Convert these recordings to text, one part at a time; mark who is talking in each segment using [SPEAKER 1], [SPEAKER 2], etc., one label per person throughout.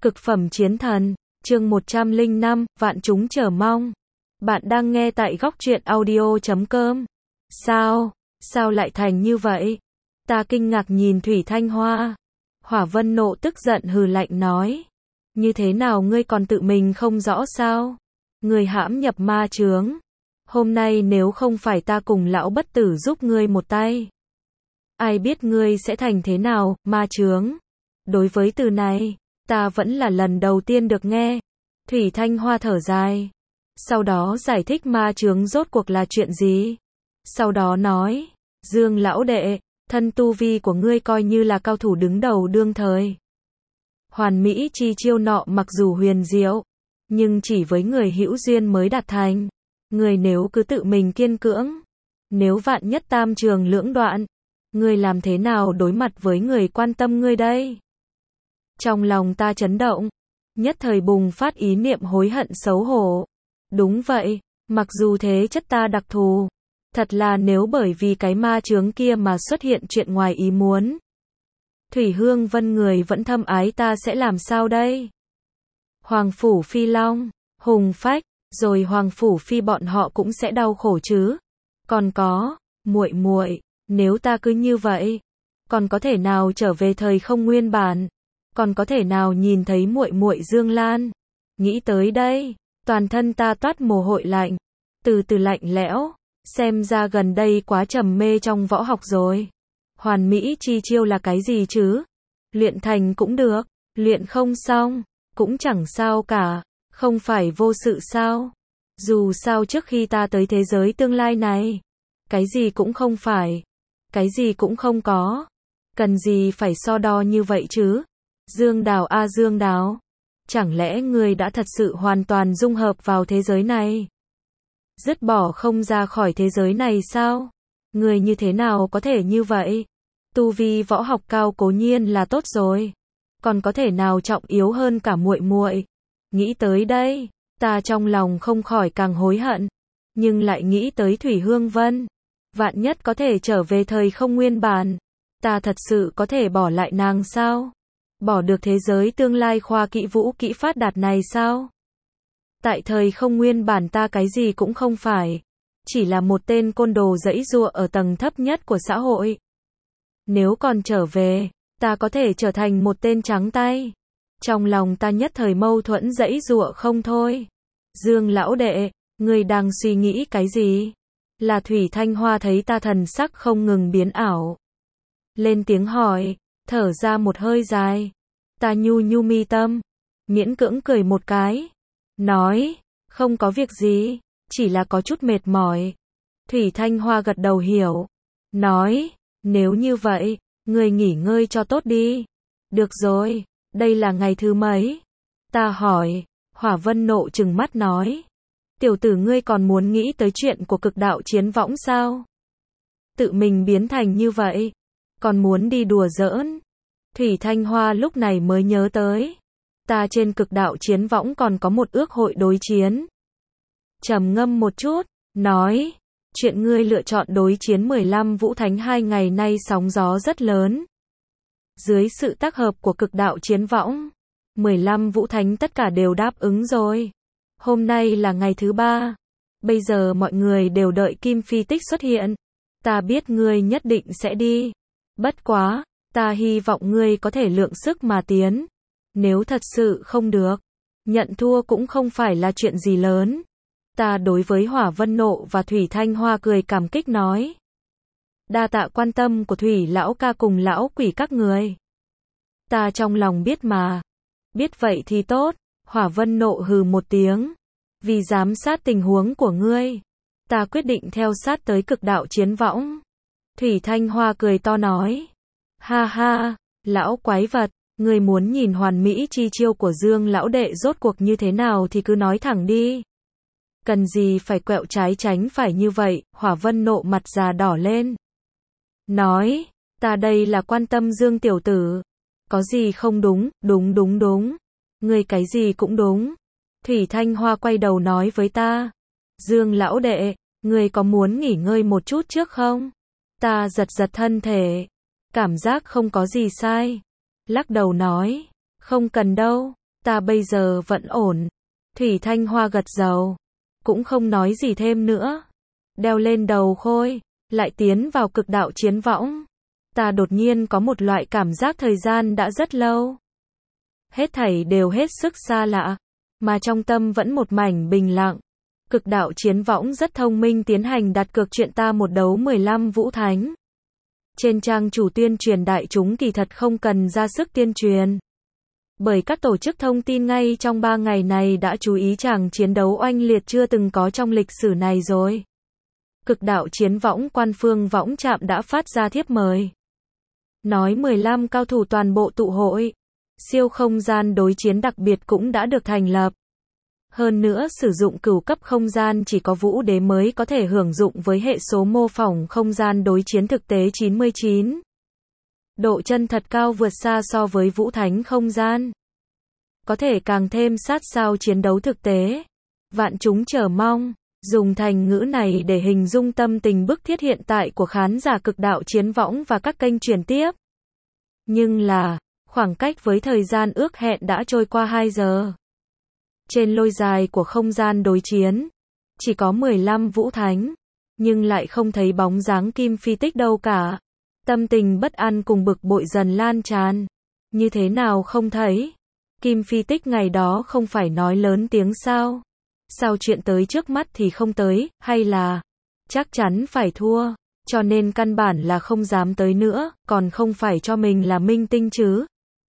[SPEAKER 1] Cực phẩm chiến thần, chương 105, vạn chúng chờ mong. Bạn đang nghe tại góc truyện audio.com. Sao lại thành như vậy? Ta kinh ngạc nhìn Thủy Thanh Hoa. Hỏa Vân Nộ tức giận hừ lạnh nói. Như thế nào ngươi còn tự mình không rõ sao? Ngươi hãm nhập ma chướng. Hôm nay nếu không phải ta cùng lão bất tử giúp ngươi một tay, ai biết ngươi sẽ thành thế nào, ma chướng. Đối với từ này, ta vẫn là lần đầu tiên được nghe. Thủy Thanh Hoa thở dài. Sau đó giải thích ma chướng rốt cuộc là chuyện gì. Sau đó nói, Dương lão đệ, thân tu vi của ngươi coi như là cao thủ đứng đầu đương thời. Hoàn mỹ chi chiêu nọ mặc dù huyền diệu, nhưng chỉ với người hữu duyên mới đạt thành. Người nếu cứ tự mình kiên cưỡng, nếu vạn nhất tam trường lưỡng đoạn, ngươi làm thế nào đối mặt với người quan tâm ngươi đây? Trong lòng ta chấn động, nhất thời bùng phát ý niệm hối hận xấu hổ. Đúng vậy, mặc dù thế chất ta đặc thù, thật là nếu bởi vì cái ma chướng kia mà xuất hiện chuyện ngoài ý muốn, Thủy Hương Vân người vẫn thâm ái ta sẽ làm sao đây? Hoàng Phủ Phi Long, Hùng Phách, rồi Hoàng Phủ Phi bọn họ cũng sẽ đau khổ chứ. Còn có, muội muội, nếu ta cứ như vậy, còn có thể nào trở về thời không nguyên bản? Còn có thể nào nhìn thấy muội muội Dương Lan? Nghĩ tới đây, toàn thân ta toát mồ hôi lạnh, từ từ lạnh lẽo, xem ra gần đây quá trầm mê trong võ học rồi. Hoàn mỹ chi chiêu là cái gì chứ? Luyện thành cũng được, luyện không xong, cũng chẳng sao cả, không phải vô sự sao? Dù sao trước khi ta tới thế giới tương lai này, cái gì cũng không phải, cái gì cũng không có, cần gì phải so đo như vậy chứ? Dương Đào a Dương Đào, chẳng lẽ ngươi đã thật sự hoàn toàn dung hợp vào thế giới này? Dứt bỏ không ra khỏi thế giới này sao? Ngươi như thế nào có thể như vậy? Tu vi võ học cao cố nhiên là tốt rồi, còn có thể nào trọng yếu hơn cả muội muội? Nghĩ tới đây, ta trong lòng không khỏi càng hối hận, nhưng lại nghĩ tới Thủy Hương Vân, vạn nhất có thể trở về thời không nguyên bản, ta thật sự có thể bỏ lại nàng sao? Bỏ được thế giới tương lai khoa kỹ vũ kỹ phát đạt này sao? Tại thời không nguyên bản ta cái gì cũng không phải, chỉ là một tên côn đồ giãy giụa ở tầng thấp nhất của xã hội. Nếu còn trở về, ta có thể trở thành một tên trắng tay. Trong lòng ta nhất thời mâu thuẫn giãy giụa không thôi. Dương lão đệ, ngươi đang suy nghĩ cái gì? Là Thủy Thanh Hoa thấy ta thần sắc không ngừng biến ảo, lên tiếng hỏi, thở ra một hơi dài. Ta nhu nhu mi tâm, miễn cưỡng cười một cái, nói, không có việc gì, chỉ là có chút mệt mỏi. Thủy Thanh Hoa gật đầu hiểu, nói, nếu như vậy, ngươi nghỉ ngơi cho tốt đi. Được rồi, đây là ngày thứ mấy? Ta hỏi. Hỏa Vân Nộ trừng mắt nói, tiểu tử ngươi còn muốn nghĩ tới chuyện của cực đạo chiến võng sao? Tự mình biến thành như vậy, còn muốn đi đùa giỡn. Thủy Thanh Hoa lúc này mới nhớ tới, ta trên cực đạo chiến võng còn có một ước hội đối chiến. Trầm ngâm một chút, nói, chuyện ngươi lựa chọn đối chiến 15 vũ thánh 2 ngày nay sóng gió rất lớn. Dưới sự tác hợp của cực đạo chiến võng, 15 vũ thánh tất cả đều đáp ứng rồi. Hôm nay là ngày thứ 3. Bây giờ mọi người đều đợi Kim Phi Tích xuất hiện. Ta biết ngươi nhất định sẽ đi. Bất quá, ta hy vọng ngươi có thể lượng sức mà tiến. Nếu thật sự không được, nhận thua cũng không phải là chuyện gì lớn. Ta đối với Hỏa Vân Nộ và Thủy Thanh Hoa cười cảm kích nói. Đa tạ quan tâm của Thủy lão ca cùng lão quỷ các người. Ta trong lòng biết mà. Biết vậy thì tốt. Hỏa Vân Nộ hừ một tiếng. Vì giám sát tình huống của ngươi, ta quyết định theo sát tới cực đạo chiến võng. Thủy Thanh Hoa cười to nói. Ha ha, lão quái vật, ngươi muốn nhìn hoàn mỹ chi chiêu của Dương lão đệ rốt cuộc như thế nào thì cứ nói thẳng đi. Cần gì phải quẹo trái tránh phải như vậy? Hỏa Vân Nộ mặt già đỏ lên, nói, ta đây là quan tâm Dương tiểu tử. Có gì không đúng? Đúng. Ngươi cái gì cũng đúng. Thủy Thanh Hoa quay đầu nói với ta. Dương lão đệ, ngươi có muốn nghỉ ngơi một chút trước không? Ta giật thân thể, cảm giác không có gì sai. Lắc đầu nói, không cần đâu, Ta bây giờ vẫn ổn. Thủy Thanh Hoa gật đầu, cũng không nói gì thêm nữa. Đeo lên đầu khôi, lại tiến vào cực đạo chiến võng. Ta đột nhiên có một loại cảm giác thời gian đã rất lâu. Hết thảy đều hết sức xa lạ, mà trong tâm vẫn một mảnh bình lặng. Cực đạo chiến võng rất thông minh tiến hành đặt cược chuyện ta một đấu 15 vũ thánh. Trên trang chủ tuyên truyền đại chúng kỳ thật không cần ra sức tuyên truyền. Bởi các tổ chức thông tin ngay trong 3 ngày này đã chú ý chàng chiến đấu oanh liệt chưa từng có trong lịch sử này rồi. Cực đạo chiến võng quan phương võng trạm đã phát ra thiếp mời. Nói 15 cao thủ toàn bộ tụ hội. Siêu không gian đối chiến đặc biệt cũng đã được thành lập. Hơn nữa sử dụng cửu cấp không gian chỉ có vũ đế mới có thể hưởng dụng với hệ số mô phỏng không gian đối chiến thực tế 99. Độ chân thật cao vượt xa so với vũ thánh không gian. Có thể càng thêm sát sao chiến đấu thực tế. Vạn chúng chờ mong. Dùng thành ngữ này để hình dung tâm tình bức thiết hiện tại của khán giả cực đạo chiến võng và các kênh truyền tiếp. Nhưng là, khoảng cách với thời gian ước hẹn đã trôi qua 2 giờ. Trên lôi dài của không gian đối chiến, chỉ có 15 vũ thánh, nhưng lại không thấy bóng dáng Kim Phi Tích đâu cả. Tâm tình bất an cùng bực bội dần lan tràn. Như thế nào không thấy? Kim Phi Tích ngày đó không phải nói lớn tiếng sao? Sao chuyện tới trước mắt thì không tới, hay là chắc chắn phải thua, cho nên căn bản là không dám tới nữa, còn không phải cho mình là minh tinh chứ?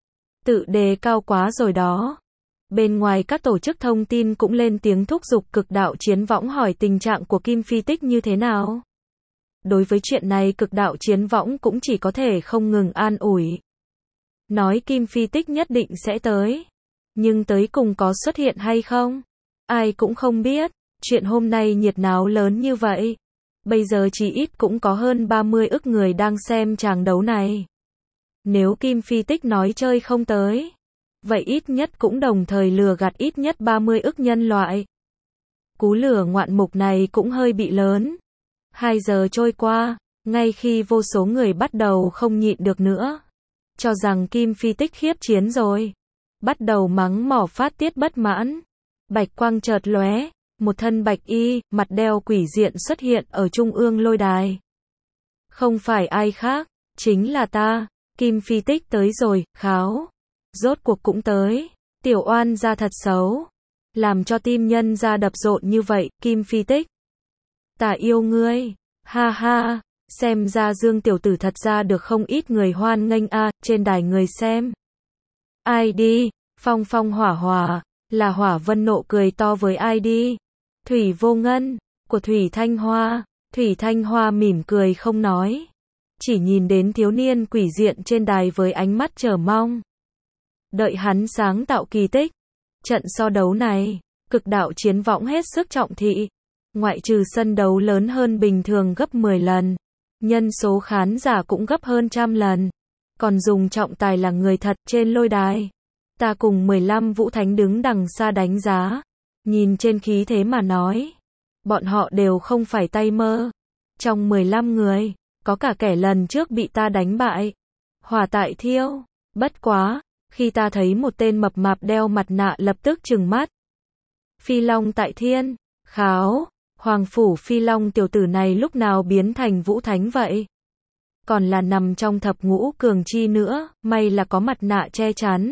[SPEAKER 1] Tự đề cao quá rồi đó. Bên ngoài các tổ chức thông tin cũng lên tiếng thúc giục cực đạo chiến võng hỏi tình trạng của Kim Phi Tích như thế nào. Đối với chuyện này cực đạo chiến võng cũng chỉ có thể không ngừng an ủi. Nói Kim Phi Tích nhất định sẽ tới. Nhưng tới cùng có xuất hiện hay không? Ai cũng không biết. Chuyện hôm nay nhiệt náo lớn như vậy. Bây giờ chỉ ít cũng có hơn 30 ức người đang xem tràng đấu này. Nếu Kim Phi Tích nói chơi không tới, vậy ít nhất cũng đồng thời lừa gạt ít nhất 30 ức nhân loại. Cú lừa ngoạn mục này cũng hơi bị lớn. 2 giờ trôi qua, ngay khi vô số người bắt đầu không nhịn được nữa, cho rằng Kim Phi Tích khiếp chiến rồi, bắt đầu mắng mỏ phát tiết bất mãn. Bạch quang chợt lóe, một thân bạch y, mặt đeo quỷ diện xuất hiện ở trung ương lôi đài. Không phải ai khác, chính là ta. Kim Phi Tích tới rồi, kháo. Rốt cuộc cũng tới. Tiểu oan ra thật xấu. Làm cho tim nhân ra đập rộn như vậy, Kim Phi Tích. Ta yêu ngươi. Ha ha, xem ra Dương tiểu tử thật ra được không ít người hoan nghênh a, trên đài người xem. Ai đi? Phong phong hỏa hỏa, là Hỏa Vân nộ cười to với ai đi? Thủy Vô Ngân, của Thủy Thanh Hoa. Thủy Thanh Hoa mỉm cười không nói. Chỉ nhìn đến thiếu niên quỷ diện trên đài với ánh mắt chờ mong. Đợi hắn sáng tạo kỳ tích. Trận so đấu này, cực đạo chiến võng hết sức trọng thị. Ngoại trừ sân đấu lớn hơn bình thường gấp 10 lần. Nhân số khán giả cũng gấp hơn 100 lần. Còn dùng trọng tài là người thật trên lôi đài. Ta cùng 15 vũ thánh đứng đằng xa đánh giá. Nhìn trên khí thế mà nói. Bọn họ đều không phải tay mơ. Trong 15 người, có cả kẻ lần trước bị ta đánh bại. Hỏa tại thiêu. Bất quá, khi ta thấy một tên mập mạp đeo mặt nạ lập tức trừng mắt. Phi Long tại thiên. Kháo. Hoàng phủ Phi Long tiểu tử này lúc nào biến thành vũ thánh vậy? Còn là nằm trong thập ngũ cường chi nữa, may là có mặt nạ che chắn.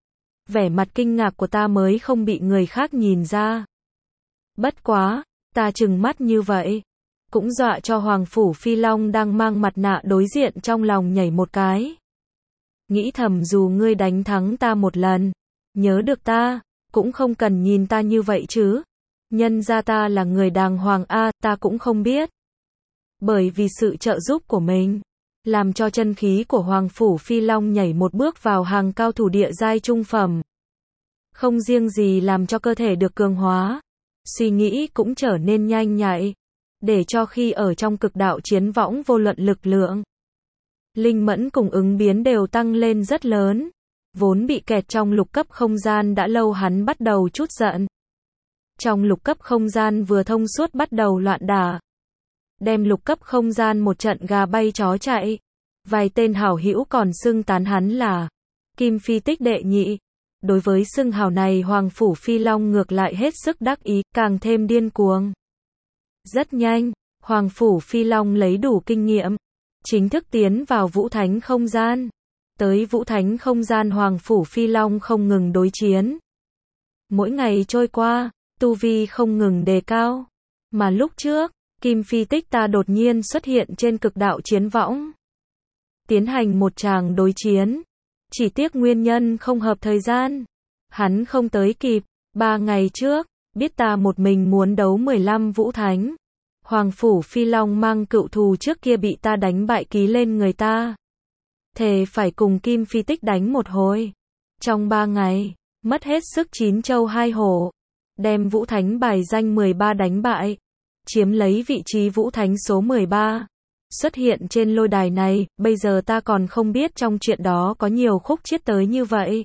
[SPEAKER 1] Vẻ mặt kinh ngạc của ta mới không bị người khác nhìn ra. Bất quá, ta trừng mắt như vậy, cũng dọa cho Hoàng phủ Phi Long đang mang mặt nạ đối diện trong lòng nhảy một cái. Nghĩ thầm dù ngươi đánh thắng ta một lần, nhớ được ta, cũng không cần nhìn ta như vậy chứ. Nhân ra ta là người đàng hoàng a, ta cũng không biết. Bởi vì sự trợ giúp của mình, làm cho chân khí của Hoàng phủ Phi Long nhảy một bước vào hàng cao thủ địa giai trung phẩm. Không riêng gì làm cho cơ thể được cường hóa, suy nghĩ cũng trở nên nhanh nhạy, để cho khi ở trong cực đạo chiến võng vô luận lực lượng, linh mẫn cùng ứng biến đều tăng lên rất lớn. Vốn bị kẹt trong lục cấp không gian đã lâu hắn bắt đầu chút giận. Trong lục cấp không gian vừa thông suốt bắt đầu loạn đả. Đem lục cấp không gian một trận gà bay chó chạy. Vài tên hảo hữu còn xưng tán hắn là Kim Phi Tích đệ nhị. Đối với xưng hào này Hoàng Phủ Phi Long ngược lại hết sức đắc ý, càng thêm điên cuồng. Rất nhanh, Hoàng Phủ Phi Long lấy đủ kinh nghiệm, chính thức tiến vào Vũ Thánh không gian. Tới Vũ Thánh không gian Hoàng Phủ Phi Long không ngừng đối chiến. Mỗi ngày trôi qua, tu vi không ngừng đề cao. Mà lúc trước, Kim Phi Tích ta đột nhiên xuất hiện trên cực đạo chiến võng. Tiến hành một tràng đối chiến. Chỉ tiếc nguyên nhân không hợp thời gian. Hắn không tới kịp. 3 ngày trước, biết ta một mình muốn đấu 15 Vũ Thánh. Hoàng Phủ Phi Long mang cựu thù trước kia bị ta đánh bại ký lên người ta. Thề phải cùng Kim Phi Tích đánh một hồi. Trong 3 ngày, mất hết sức 9 châu 2 hổ. Đem Vũ Thánh bài danh 13 đánh bại. Chiếm lấy vị trí Vũ Thánh số 13. Xuất hiện trên lôi đài này, bây giờ ta còn không biết trong chuyện đó có nhiều khúc chiết tới như vậy.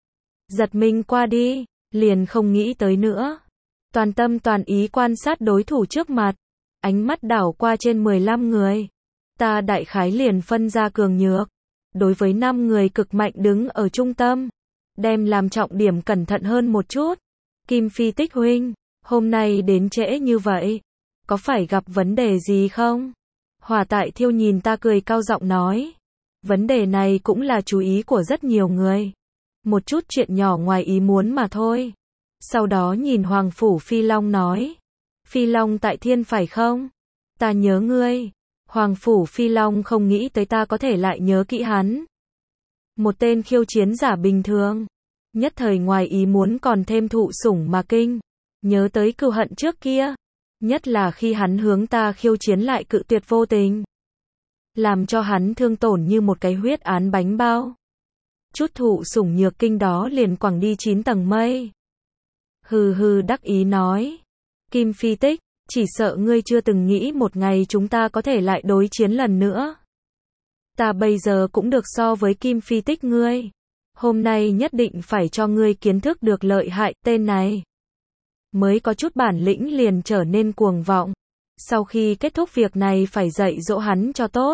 [SPEAKER 1] Giật mình qua đi, liền không nghĩ tới nữa. Toàn tâm toàn ý quan sát đối thủ trước mặt. Ánh mắt đảo qua trên 15 người. Ta đại khái liền phân ra cường nhược. Đối với 5 người cực mạnh đứng ở trung tâm. Đem làm trọng điểm cẩn thận hơn một chút. Kim Phi Tích huynh, hôm nay đến trễ như vậy. Có phải gặp vấn đề gì không? Hỏa Tại Thiêu nhìn ta cười cao giọng nói. Vấn đề này cũng là chú ý của rất nhiều người. Một chút chuyện nhỏ ngoài ý muốn mà thôi. Sau đó nhìn Hoàng Phủ Phi Long nói. Phi Long Tại Thiên phải không? Ta nhớ ngươi. Hoàng Phủ Phi Long không nghĩ tới ta có thể lại nhớ kỹ hắn. Một tên khiêu chiến giả bình thường. Nhất thời ngoài ý muốn còn thêm thụ sủng mà kinh. Nhớ tới cừu hận trước kia. Nhất là khi hắn hướng ta khiêu chiến lại cự tuyệt vô tình. Làm cho hắn thương tổn như một cái huyết án bánh bao. Chút thụ sủng nhược kinh đó liền quẳng đi 9 tầng mây. Hừ hừ đắc ý nói. Kim Phi Tích, chỉ sợ ngươi chưa từng nghĩ một ngày chúng ta có thể lại đối chiến lần nữa. Ta bây giờ cũng được so với Kim Phi Tích ngươi. Hôm nay nhất định phải cho ngươi kiến thức được lợi hại tên này. Mới có chút bản lĩnh liền trở nên cuồng vọng. Sau khi kết thúc việc này phải dạy dỗ hắn cho tốt.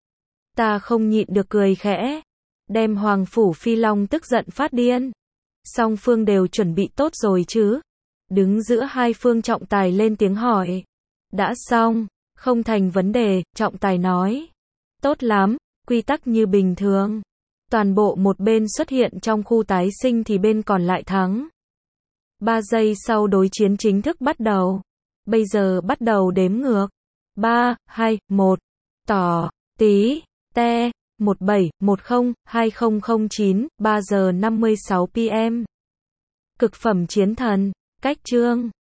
[SPEAKER 1] Ta không nhịn được cười khẽ. Đem Hoàng Phủ Phi Long tức giận phát điên. Song phương đều chuẩn bị tốt rồi chứ. Đứng giữa hai phương trọng tài lên tiếng hỏi. Đã xong, không thành vấn đề, trọng tài nói. Tốt lắm, quy tắc như bình thường. Toàn bộ một bên xuất hiện trong khu tái sinh thì bên còn lại thắng. 3 giây sau đối chiến chính thức bắt đầu. Bây giờ bắt đầu đếm ngược. 3, 2, 1. Tỏ, tí, te, 17102009, 3 giờ 56 PM. Cực phẩm chiến thần, cách chương.